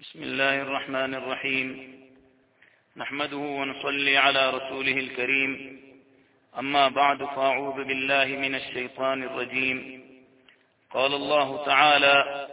بسم الله الرحمن الرحيم. نحمده ونصلي على رسوله الكريم. أما بعد، فأعوذ بالله من الشيطان الرجيم. قال الله تعالى: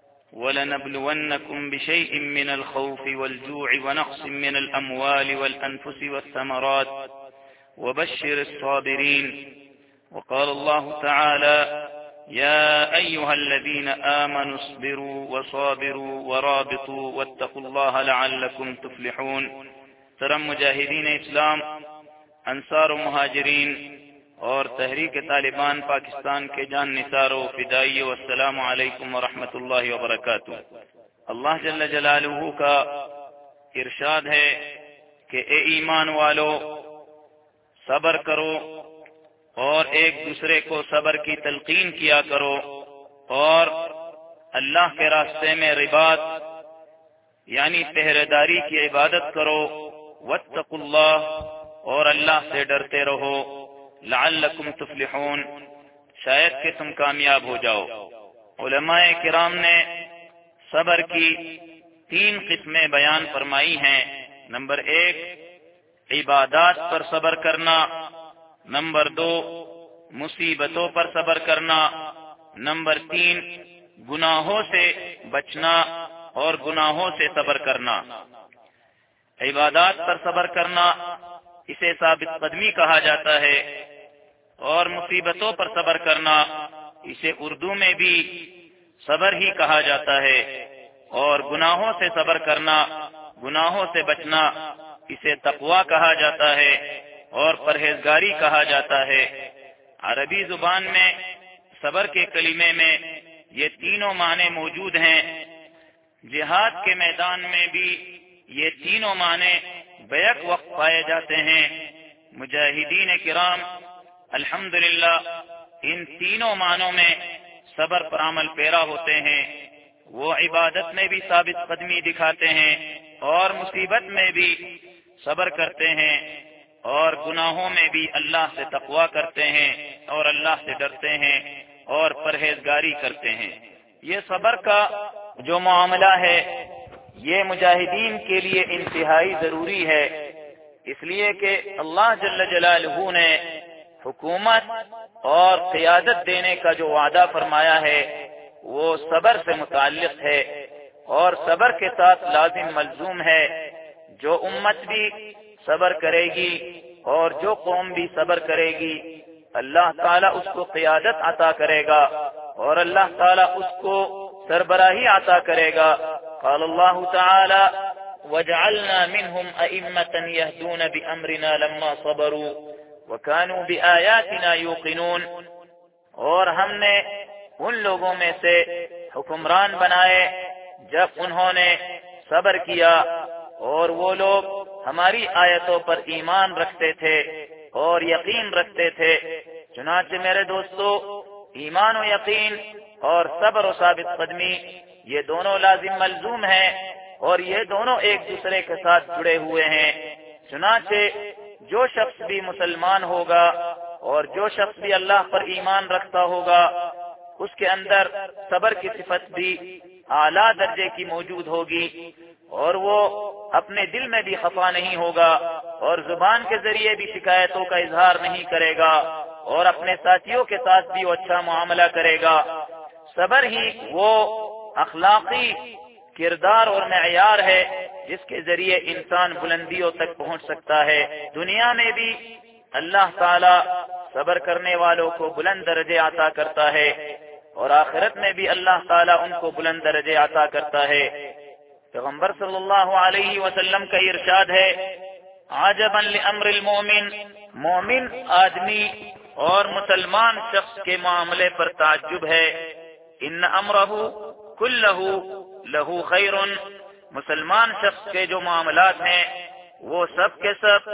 ولنبلونكم بشيء من الخوف والجوع ونقص من الأموال والأنفس والثمرات وبشر الصابرين. وقال الله تعالى: يا أيها الذين آمنوا اصبروا وصابروا ورابطوا واتقوا الله لعلكم تفلحون. ترم مجاہدین اسلام، انصار و مہاجرین اور تحریک طالبان پاکستان کے جان نثار و فدائیوں، السلام علیکم ورحمۃ اللہ وبرکاتہ۔ اللہ جل جلالہ کا ارشاد ہے کہ اے ایمان والو، صبر کرو اور ایک دوسرے کو صبر کی تلقین کیا کرو، اور اللہ کے راستے میں رباط یعنی پہرے داری کی عبادت کرو، واتقوا اللہ، اور اللہ سے ڈرتے رہو، لعلکم تفلحون، شاید کہ تم کامیاب ہو جاؤ۔ علماء کرام نے صبر کی 3 قسمیں بیان فرمائی ہیں۔ نمبر 1، عبادات پر صبر کرنا۔ نمبر 2، مصیبتوں پر صبر کرنا۔ نمبر 3، گناہوں سے بچنا اور گناہوں سے صبر کرنا۔ عبادات پر صبر کرنا اسے ثابت قدمی کہا جاتا ہے، اور مصیبتوں پر صبر کرنا اسے اردو میں بھی صبر ہی کہا جاتا ہے، اور گناہوں سے صبر کرنا، گناہوں سے بچنا اسے تقویٰ کہا جاتا ہے اور پرہیزگاری کہا جاتا ہے۔ عربی زبان میں صبر کے کلمے میں یہ تینوں معنی موجود ہیں۔ جہاد کے میدان میں بھی یہ تینوں معنی بیک وقت پائے جاتے ہیں۔ مجاہدین کرام الحمدللہ ان تینوں معنوں میں صبر پر عمل پیرا ہوتے ہیں۔ وہ عبادت میں بھی ثابت قدمی دکھاتے ہیں اور مصیبت میں بھی صبر کرتے ہیں، اور گناہوں میں بھی اللہ سے تقویٰ کرتے ہیں اور اللہ سے ڈرتے ہیں اور پرہیزگاری کرتے ہیں۔ یہ صبر کا جو معاملہ ہے یہ مجاہدین کے لیے انتہائی ضروری ہے، اس لیے کہ اللہ جل جلالہ نے حکومت اور قیادت دینے کا جو وعدہ فرمایا ہے وہ صبر سے متعلق ہے، اور صبر کے ساتھ لازم ملزوم ہے۔ جو امت بھی صبر کرے گی اور جو قوم بھی صبر کرے گی، اللہ تعالیٰ اس کو قیادت عطا کرے گا اور اللہ تعالیٰ اس کو سربراہی عطا کرے گا۔ قال اللہ تعالی: وَجَعَلْنَا مِنْهُمْ أَئِمَّةً يَهْدُونَ بِأَمْرِنَا لَمَّا صَبَرُوا وَكَانُوا بِآيَاتِنَا يُوقِنُونَ، اور ہم نے ان لوگوں میں سے حکمران بنائے جب انہوں نے صبر کیا، اور وہ لوگ ہماری آیتوں پر ایمان رکھتے تھے اور یقین رکھتے تھے۔ چنانچہ میرے دوستو، ایمان و یقین اور صبر و ثابت قدمی یہ دونوں لازم ملزوم ہیں، اور یہ دونوں ایک دوسرے کے ساتھ جڑے ہوئے ہیں۔ چنانچہ جو شخص بھی مسلمان ہوگا اور جو شخص بھی اللہ پر ایمان رکھتا ہوگا، اس کے اندر صبر کی صفت بھی اعلیٰ درجے کی موجود ہوگی، اور وہ اپنے دل میں بھی خفا نہیں ہوگا اور زبان کے ذریعے بھی شکایتوں کا اظہار نہیں کرے گا، اور اپنے ساتھیوں کے ساتھ بھی وہ اچھا معاملہ کرے گا۔ صبر ہی وہ اخلاقی کردار اور معیار ہے جس کے ذریعے انسان بلندیوں تک پہنچ سکتا ہے۔ دنیا میں بھی اللہ تعالی صبر کرنے والوں کو بلند درجے عطا کرتا ہے، اور آخرت میں بھی اللہ تعالی ان کو بلند درجے عطا کرتا ہے۔ پیغمبر صلی اللہ علیہ وسلم کا ارشاد ہے: عجبا لامر المومن، مومن آدمی اور مسلمان شخص کے معاملے پر تعجب ہے۔ ان امرہ کلہ لہ خیر، مسلمان شخص کے جو معاملات ہیں وہ سب کے سب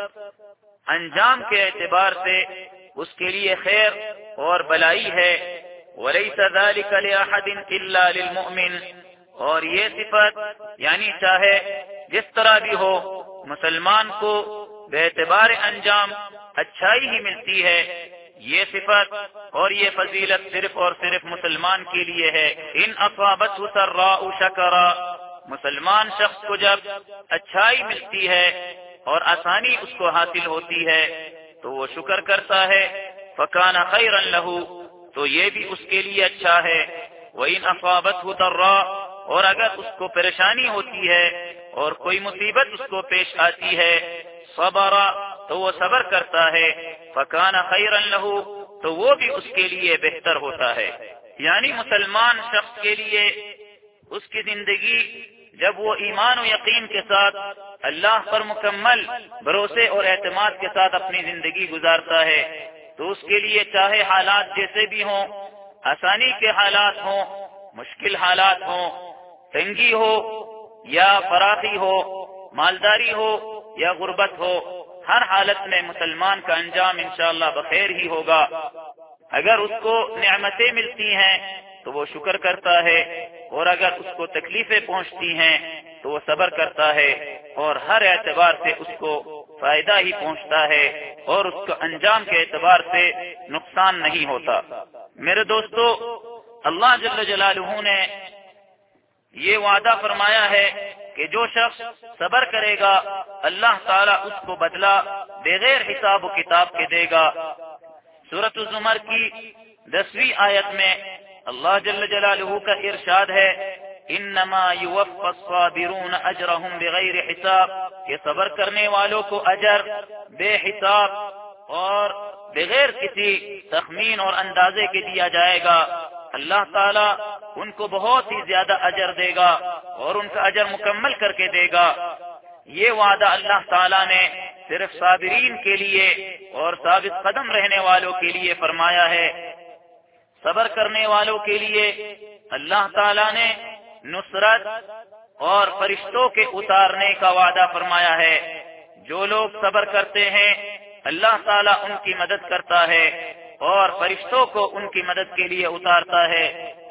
انجام کے اعتبار سے اس کے لیے خیر اور بلائی ہے۔ ولیس ذلک لأحد الا للمؤمن، اور یہ صفت یعنی چاہے جس طرح بھی ہو مسلمان کو بے اعتبار انجام اچھائی ہی ملتی ہے۔ یہ صفت اور یہ فضیلت صرف اور صرف مسلمان کے لیے ہے۔ ان اصابته سراء شکر، مسلمان شخص کو جب اچھائی ملتی ہے اور آسانی اس کو حاصل ہوتی ہے تو وہ شکر کرتا ہے، فکان خیرا لہ، تو یہ بھی اس کے لیے اچھا ہے۔ وَإِنْ أَصَابَتْهُ ضَرَّاء، اور اگر اس کو پریشانی ہوتی ہے اور کوئی مصیبت اس کو پیش آتی ہے، صبر، تو وہ صبر کرتا ہے، فکان خیرا لہ، تو وہ بھی اس کے لیے بہتر ہوتا ہے۔ یعنی مسلمان شخص کے لیے اس کی زندگی جب وہ ایمان و یقین کے ساتھ اللہ پر مکمل بھروسے اور اعتماد کے ساتھ اپنی زندگی گزارتا ہے تو اس کے لیے چاہے حالات جیسے بھی ہوں، آسانی کے حالات ہوں، مشکل حالات ہوں، تنگی ہو یا فراخی ہو، مالداری ہو یا غربت ہو، ہر حالت میں مسلمان کا انجام انشاءاللہ بخیر ہی ہوگا۔ اگر اس کو نعمتیں ملتی ہیں تو وہ شکر کرتا ہے، اور اگر اس کو تکلیفیں پہنچتی ہیں تو وہ صبر کرتا ہے، اور ہر اعتبار سے اس کو فائدہ ہی پہنچتا ہے اور اس کو انجام کے اعتبار سے نقصان نہیں ہوتا۔ میرے دوستو، اللہ جل جلالہ نے یہ وعدہ فرمایا ہے کہ جو شخص صبر کرے گا اللہ تعالیٰ اس کو بدلہ بغیر حساب و کتاب کے دے گا۔ سورۃ الزمر کی 10ویں آیت میں اللہ جل جلالہ کا ارشاد ہے، انما یوفی الصابرون اجرهم بغیر حساب، کہ صبر کرنے والوں کو اجر بے حساب اور بغیر کسی تخمین اور اندازے کے دیا جائے گا۔ اللہ تعالیٰ ان کو بہت ہی زیادہ اجر دے گا اور ان کا اجر مکمل کر کے دے گا۔ یہ وعدہ اللہ تعالیٰ نے صرف صابرین کے لیے اور ثابت قدم رہنے والوں کے لیے فرمایا ہے۔ صبر کرنے والوں کے لیے اللہ تعالیٰ نے نصرت اور فرشتوں کے اتارنے کا وعدہ فرمایا ہے۔ جو لوگ صبر کرتے ہیں اللہ تعالیٰ ان کی مدد کرتا ہے اور فرشتوں کو ان کی مدد کے لیے اتارتا ہے۔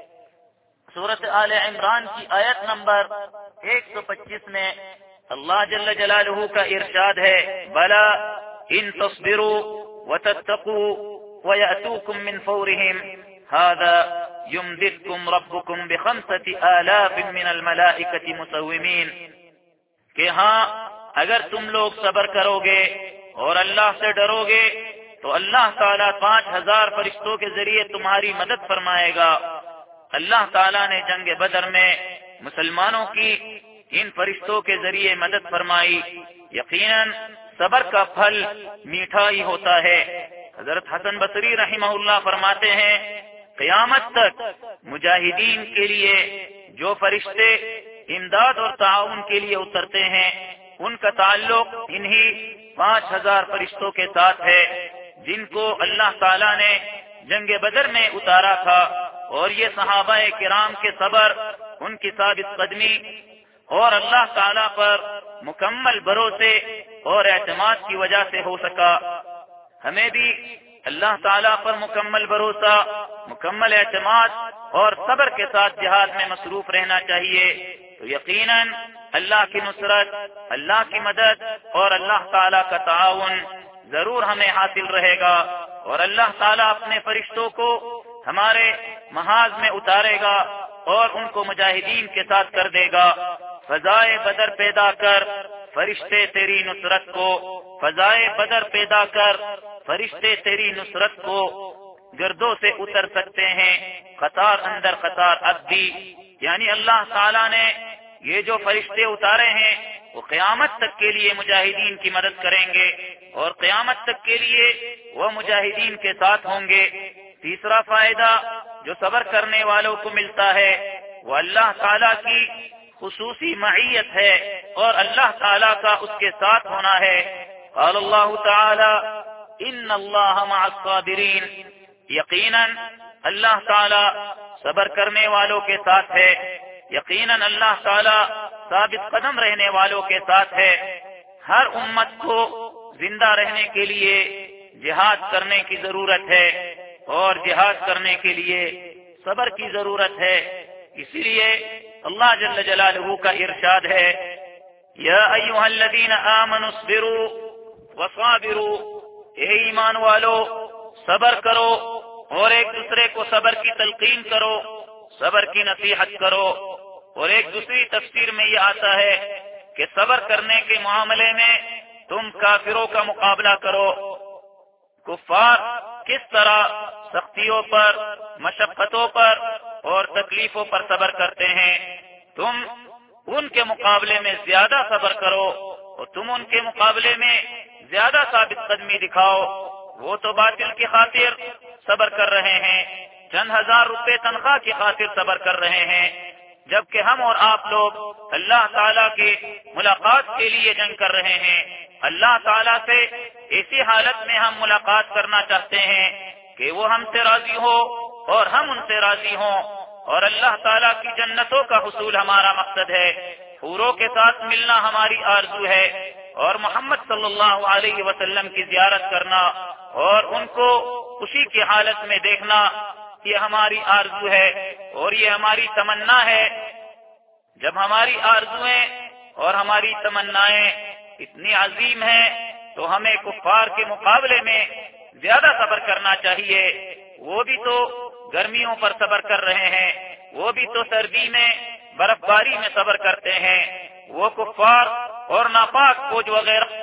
سورۃ آل عمران کی آیت نمبر 125 میں اللہ جل جلالہ کا ارشاد ہے، بلا ان تصبروا وتتقوا ويأتوكم من فورهم هذا يمددكم ربكم ب5,000 من الملائكة مسومين، کہ ہاں اگر تم لوگ صبر کرو گے اور اللہ سے ڈرو گے تو اللہ تعالیٰ 5,000 فرشتوں کے ذریعے تمہاری مدد فرمائے گا۔ اللہ تعالیٰ نے جنگ بدر میں مسلمانوں کی ان فرشتوں کے ذریعے مدد فرمائی۔ یقیناً صبر کا پھل میٹھا ہی ہوتا ہے۔ حضرت حسن بصری رحمہ اللہ فرماتے ہیں، قیامت تک مجاہدین کے لیے جو فرشتے امداد اور تعاون کے لیے اترتے ہیں ان کا تعلق انہی 5,000 فرشتوں کے ساتھ ہے جن کو اللہ تعالیٰ نے جنگ بدر میں اتارا تھا، اور یہ صحابہ کرام کے صبر، ان کی ثابت قدمی اور اللہ تعالیٰ پر مکمل بھروسے اور اعتماد کی وجہ سے ہو سکا۔ ہمیں بھی اللہ تعالیٰ پر مکمل بھروسہ، مکمل اعتماد اور صبر کے ساتھ جہاد میں مصروف رہنا چاہیے، تو یقیناً اللہ کی نصرت، اللہ کی مدد اور اللہ تعالیٰ کا تعاون ضرور ہمیں حاصل رہے گا، اور اللہ تعالیٰ اپنے فرشتوں کو ہمارے محاذ میں اتارے گا اور ان کو مجاہدین کے ساتھ کر دے گا۔ فضائے بدر پیدا کر فرشتے تیری نصرت کو، فضائے بدر پیدا کر فرشتے تیری نصرت کو گردوں سے اتر سکتے ہیں، قطار اندر قطار اب بھی۔ یعنی اللہ تعالیٰ نے یہ جو فرشتے اتارے ہیں وہ قیامت تک کے لیے مجاہدین کی مدد کریں گے اور قیامت تک کے لیے وہ مجاہدین کے ساتھ ہوں گے۔ تیسرا فائدہ جو صبر کرنے والوں کو ملتا ہے وہ اللہ تعالیٰ کی خصوصی معیت ہے اور اللہ تعالیٰ کا اس کے ساتھ ہونا ہے۔ قال اللہ تعالی ان اللہ مع الصابرین، یقیناً اللہ تعالیٰ صبر کرنے والوں کے ساتھ ہے، یقیناً اللہ تعالیٰ ثابت قدم رہنے والوں کے ساتھ ہے۔ ہر امت کو زندہ رہنے کے لیے جہاد کرنے کی ضرورت ہے اور جہاد کرنے کے لیے صبر کی ضرورت ہے۔ اسی لیے اللہ جل جلالہ کا ارشاد ہے، یا ایھا الذین آمنوا اصبروا وصابروا، اے ایمان والو صبر کرو اور ایک دوسرے کو صبر کی تلقین کرو، صبر کی نصیحت کرو اور ایک دوسری تفسیر میں یہ آتا ہے کہ صبر کرنے کے معاملے میں تم کافروں کا مقابلہ کرو. کفار کس طرح سختیوں پر، مشقتوں پر اور تکلیفوں پر صبر کرتے ہیں، تم ان کے مقابلے میں زیادہ صبر کرو اور تم ان کے مقابلے میں زیادہ ثابت قدمی دکھاؤ. وہ تو باطل کی خاطر صبر کر رہے ہیں، چند ہزار روپے تنخواہ کی خاطر صبر کر رہے ہیں، جبکہ ہم اور آپ لوگ اللہ تعالیٰ کی ملاقات کے لیے جنگ کر رہے ہیں. اللہ تعالیٰ سے اسی حالت میں ہم ملاقات کرنا چاہتے ہیں کہ وہ ہم سے راضی ہو اور ہم ان سے راضی ہوں، اور اللہ تعالیٰ کی جنتوں کا حصول ہمارا مقصد ہے. حوروں کے ساتھ ملنا ہماری آرزو ہے، اور محمد صلی اللہ علیہ وسلم کی زیارت کرنا اور ان کو خوشی کی حالت میں دیکھنا یہ ہماری آرزو ہے اور یہ ہماری تمنا ہے. جب ہماری آرزویں اور ہماری تمنائیں اتنی عظیم ہیں تو ہمیں کفار کے مقابلے میں زیادہ صبر کرنا چاہیے. وہ بھی تو گرمیوں پر صبر کر رہے ہیں، وہ بھی تو سردی میں برف باری میں صبر کرتے ہیں. وہ کفار اور ناپاک فوج وغیرہ